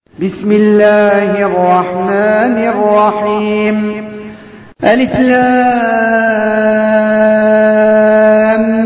بسم الله الرحمن الرحيم. ألف لام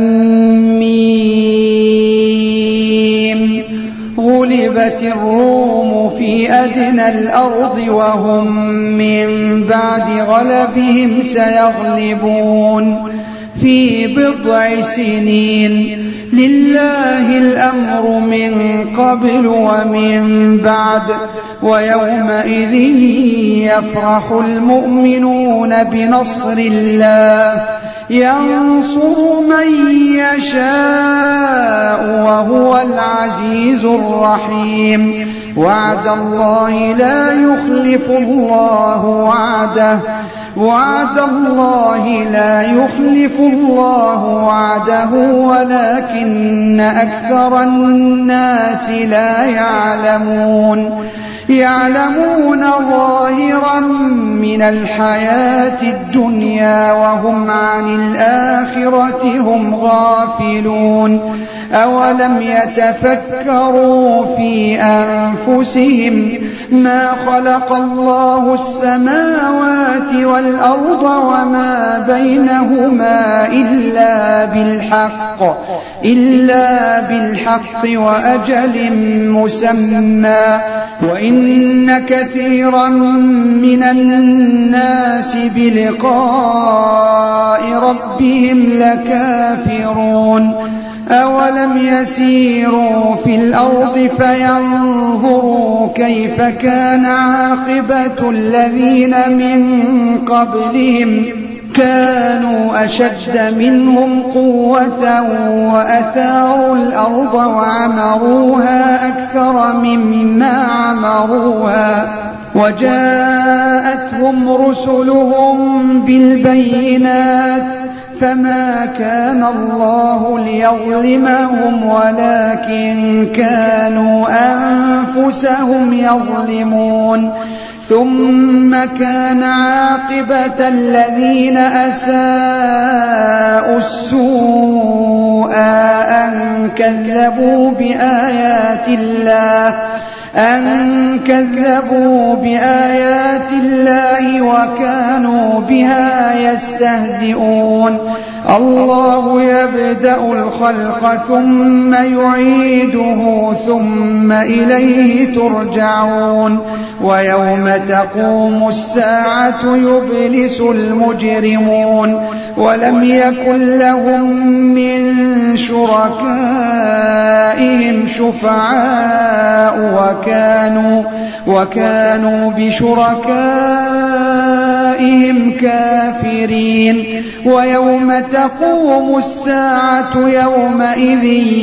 ميم. غلبت الروم في أدنى الأرض وهم من بعد غلبهم سيغلبون في بضع سنين. لله الأمر من قبل ومن بعد، ويومئذ يفرح المؤمنون بنصر الله ينصر من يشاء وهو العزيز الرحيم. وعد الله لا يخلف الله وعده، وعد الله لا يخلف الله وعده ولكن أكثر الناس لا يعلمون. يعلمون ظاهرا من الحياة الدنيا وهم عن الآخرة هم غافلون. أولم يتفكروا في أنفسهم ما خلق الله السماوات والأرض وما بينهما إلا بالحق وأجل مسمى، وإن كثيرا من الناس بلقاء ربهم لكافرون. أولم يسيروا في الأرض فينظروا كيف كان عاقبة الذين من قبلهم كانوا أشد منهم قوة وأثاروا الأرض وعمروها أكثر مما عمروها، وجاءتهم رسلهم بالبينات فما كان الله ليظلمهم ولكن كانوا أنفسهم يظلمون. ثم كان عاقبة الذين أساءوا السوء أن كذبوا بآيات الله وكانوا بها يستهزئون. الله يبدأ الخلق ثم يعيده ثم إليه ترجعون. ويوم تقوم الساعة يبلس المجرمون ولم يكن لهم من شركائهم شفعاء وكانوا بشركائهم كافرين. ويوم تقوم الساعة يومئذ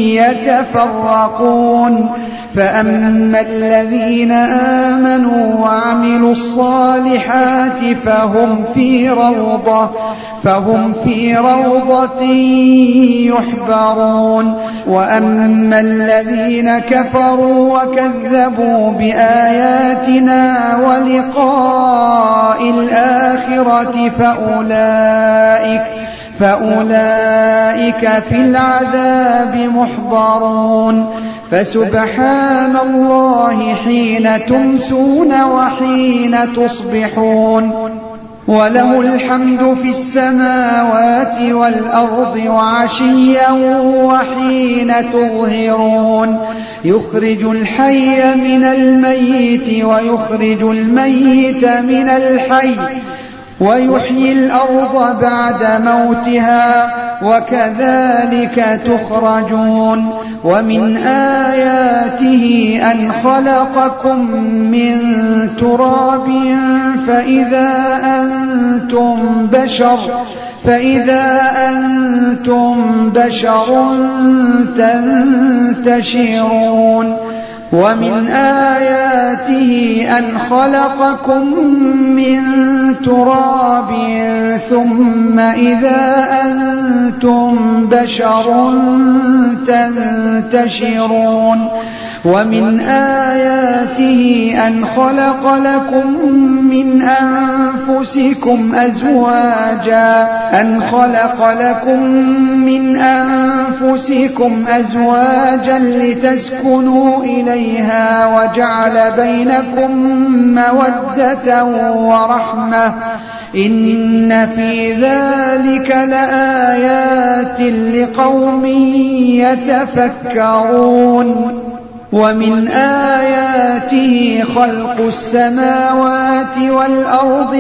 يتفرقون، فأما الذين آمنوا وعملوا الصالحات فهم في روضة يحبرون. وأما الذين كفروا وكذبوا بآياتنا ولقاء الآخرة فأولئك في العذاب محضرون. فسبحان الله حين تمسون وحين تصبحون، وله الحمد في السماوات والأرض وعشيا وحين تظهرون. يخرج الحي من الميت ويخرج الميت من الحي ويحيي الأرض بعد موتها وكذلك تخرجون. ومن آياته أن خلقكم من تراب فإذا أنتم بشر تنتشرون. ومن آياته أن خلقكم من تراب ثم إذا أنتم بشر تنتشرون. ومن آياته أن خلق لكم من أنفسكم أزواجا لتسكنوا إليها وجعل بينكم مودة ورحمة إن في ذلك لآيات لقوم يتفكرون ومن آياته خلق السماوات والأرض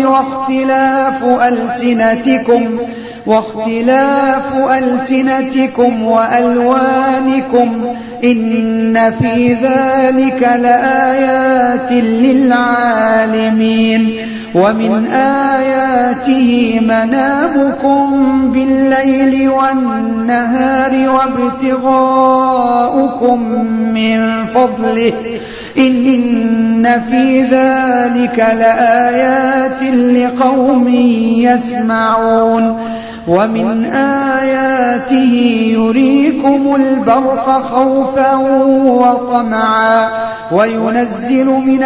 واختلاف ألسنتكم وألوانكم إن في ذلك لآيات للعالمين ومن آياته منامكم بالليل والنهار وابتغاؤكم من فضله إن في ذلك لآيات لقوم يسمعون ومن آياته يريكم البرق خوفا وطمعا وينزل من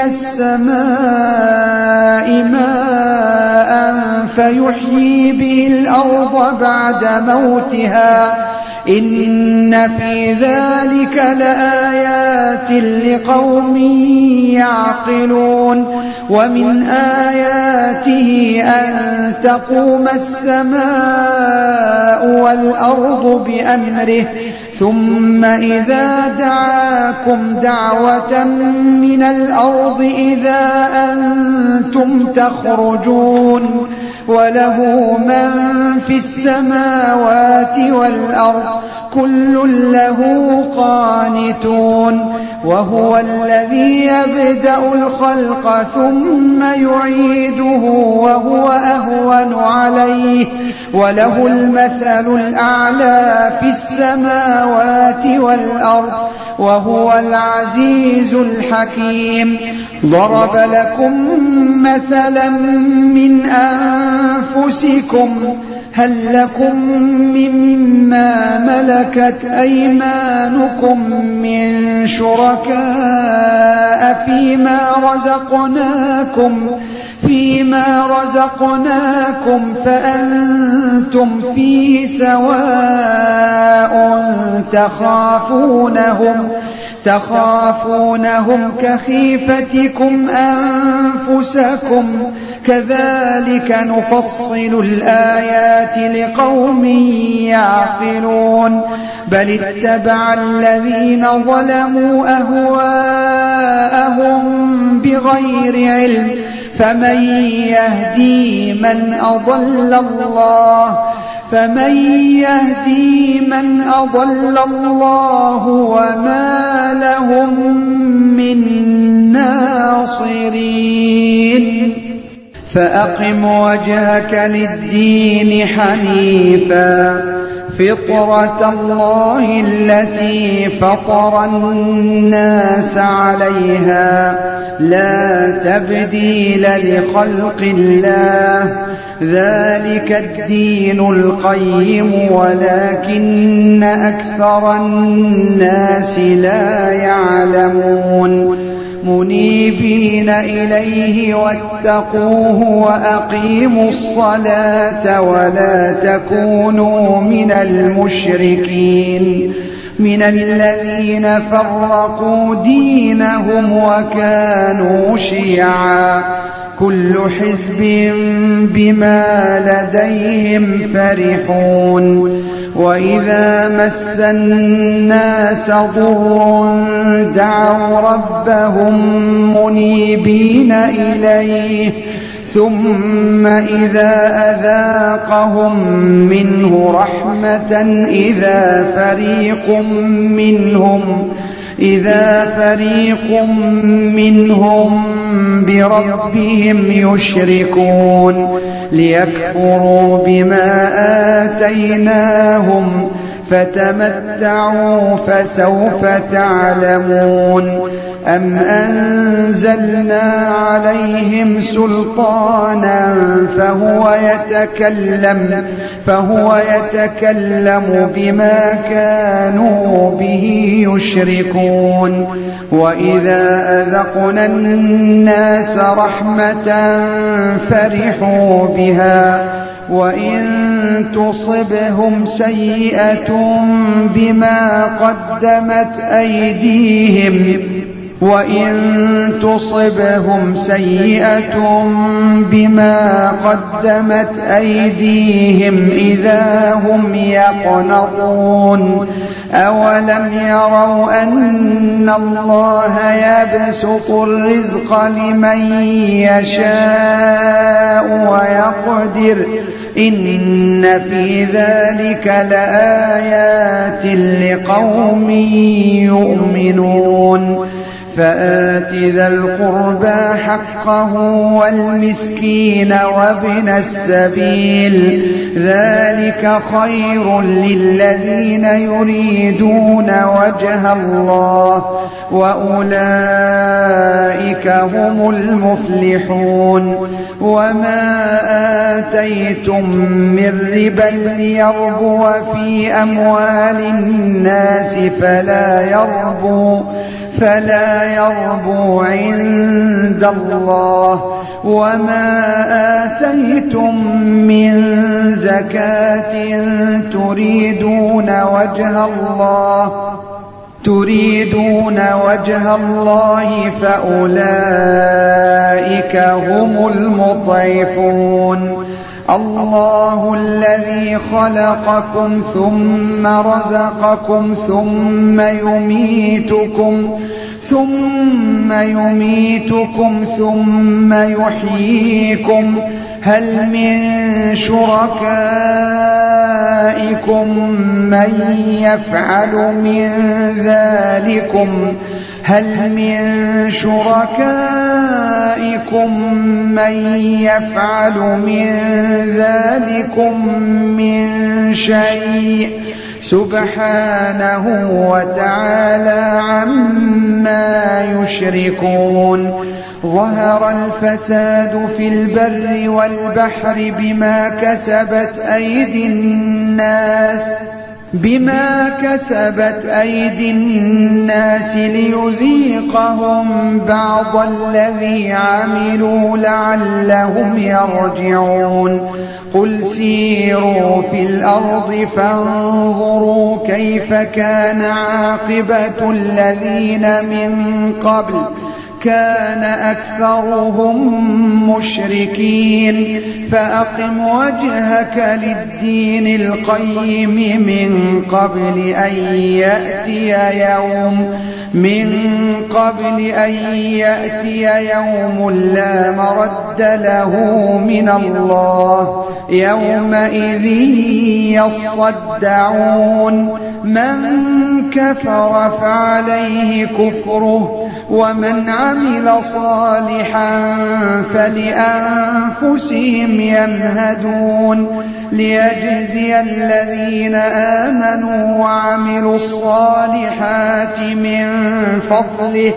السماء ماء فيحيي به الأرض بعد موتها إن في ذلك لآيات لقوم يعقلون ومن آياته أن تقوم السماء والأرض بأمره ثم إذا دعاكم دعوة من الأرض إذا أنتم تخرجون وله من في السماوات والأرض كل له قانتون وهو الذي يبدأ الخلق ثم يعيده وهو أهون عليه وله المثل الأعلى في السماوات والأرض وهو العزيز الحكيم ضرب لكم مثلا من أنفسكم هل لكم مما ملكت أيمانكم من شركاء فيما رزقناكم فأنتم فيه سواء تخافونهم كخيفتكم أنفسكم كذلك نفصل الآيات لقوم يعقلون بل اتبع الذين ظلموا أهواءهم بغير علم فمن يهدي من أضل الله وما لهم من ناصرين فأقم وجهك للدين حنيفا فطرة الله التي فطر الناس عليها لا تبديل لخلق الله ذلك الدين القيم ولكن أكثر الناس لا يعلمون منيبين إليه واتقوه وأقيموا الصلاة ولا تكونوا من المشركين من الذين فرقوا دينهم وكانوا شيعا كل حزب بما لديهم فرحون وإذا مس الناس ضر دعوا ربهم منيبين إليه ثم إذا أذاقهم منه رحمة إذا فريق منهم بربهم يشركون ليكفروا بما آتيناهم فتمتعوا فسوف تعلمون أم أنزلنا عليهم سلطانا فهو يتكلم بما كانوا به يشركون وإذا أذقنا الناس رحمة فرحوا بها وإن تصبهم سيئة بما قدمت أيديهم وإن تصبهم سيئة بما قدمت أيديهم إذا هم يقنطون أولم يروا أن الله يبسط الرزق لمن يشاء ويقدر إن في ذلك لآيات لقوم يؤمنون فآت ذا القربى حقه والمسكين وابن السبيل ذلك خير للذين يريدون وجه الله وأولئك هم المفلحون وما آتيتم من ربا ليربو في أموال الناس فلا يربو عند الله وما آتيتم من زكاة تريدون وجه الله فأولئك هم المضعفون الله الذي خلقكم ثم رزقكم ثم يميتكم ثم يحييكم هل من شركائكم من يفعل من ذلكم من شيء سبحانه وتعالى عما يشركون ظهر الفساد في البر والبحر بما كسبت أيدي الناس ليذيقهم بعض الذي عملوا لعلهم يرجعون قل سيروا في الأرض فانظروا كيف كان عاقبة الذين من قبل كان أكثرهم مشركين فأقم وجهك للدين القيم من قبل أن يأتي يوم لا مرد له من الله يومئذ يصدعون من كفر فعليه كفره ومن عمل صالحا فلأنفسهم يمهدون ليجزي الذين آمنوا وعملوا الصالحات من فضله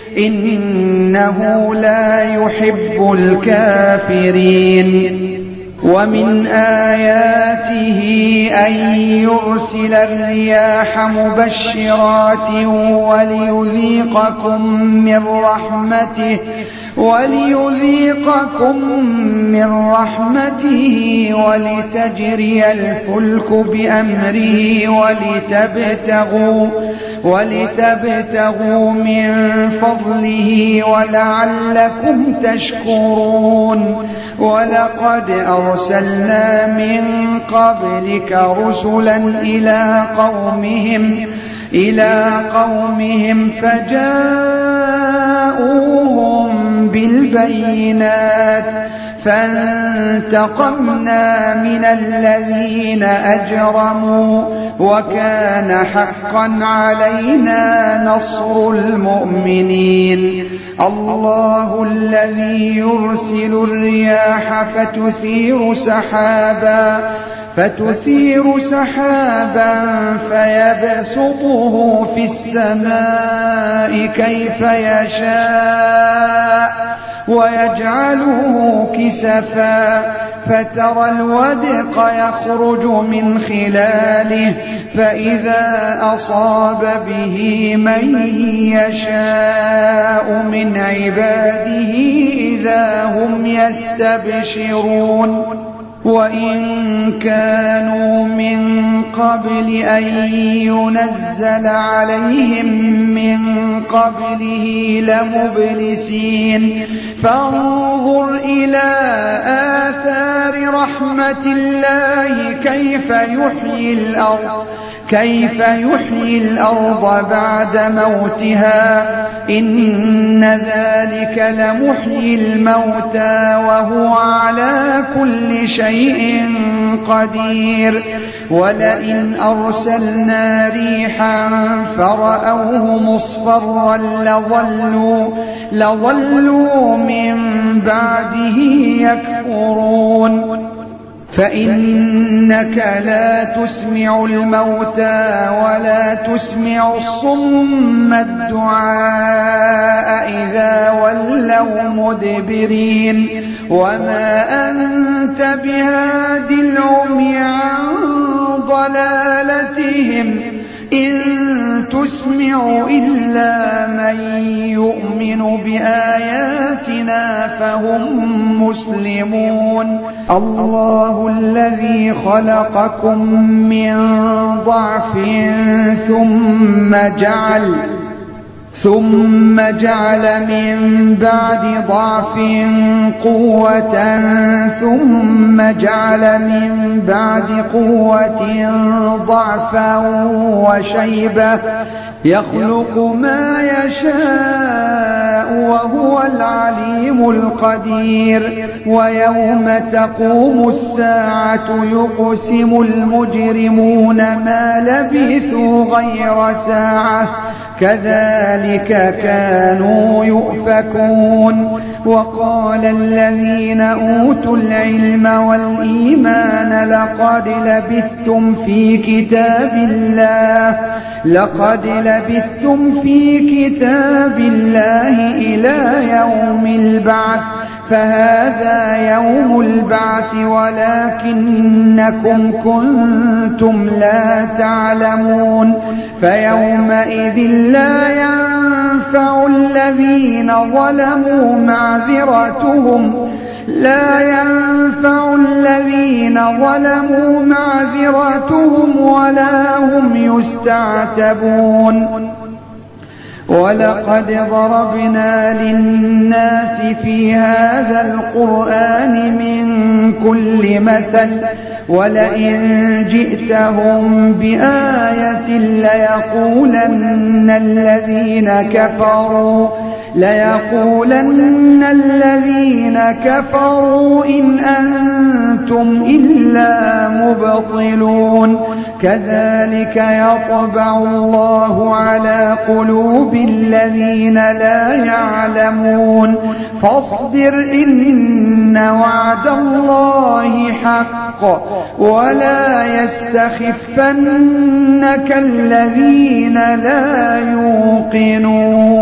إنه لا يحب الكافرين ومن آياته أن يرسل الرياح مبشرات وليذيقكم من رحمته ولتجري الفلك بأمره ولتبتغوا من فضله ولعلكم تشكرون ولقد أرسلنا من قبلك رسلا إلى قومهم فجاءوهم بالبينات فانتقمنا من الذين أجرموا وكان حقا علينا نصر المؤمنين الله الذي يرسل الرياح فتثير سحابا فيبسطه في السماء كيف يشاء ويجعله كسفا فترى الودق يخرج من خلاله فإذا أصاب به من يشاء من عباده إذا هم يستبشرون وإن كانوا من قبل أن ينزل عليهم من قبله لمبلسين فانظر إلى آثار رحمة الله كيف يحيي الأرض بعد موتها إن ذلك لمحيي الموتى وهو على كل شيء قدير ولئن أرسلنا ريحا فرأوه مصفرا لظلوا من بعده يكفرون فإنك لا تسمع الموتى ولا تسمع الصم الدعاء إذا ولوا مدبرين وما أنت بهاد العمي عن ضلالتهم إن تسمع إلا من يؤمن بآياتنا فهم مسلمون الله الذي خلقكم من ضعف ثم جعل من بعد ضعف قوة ثم جعل من بعد قوة ضعفا وشيبة يخلق ما يشاء وهو العليم القدير ويوم تقوم الساعة يقسم المجرمون ما لبثوا غير ساعة كذلك كانوا يؤفكون وقال الذين أوتوا العلم والإيمان لقد لبثتم في كتاب الله إلى يوم البعث فهذا يوم البعث ولكنكم كنتم لا تعلمون فيومئذ لا ينفع الذين ظلموا معذرتهم ولا هم يستعتبون ولقد ضربنا للناس في هذا القرآن من كل مثل ولئن جئتهم بآية ليقولن الذين كفروا إن أنتم إلا مبطلون كذلك يطبع الله على قلوب الذين لا يعلمون فاصبر إن وعد الله حق ولا يستخفنك الذين لا يوقنون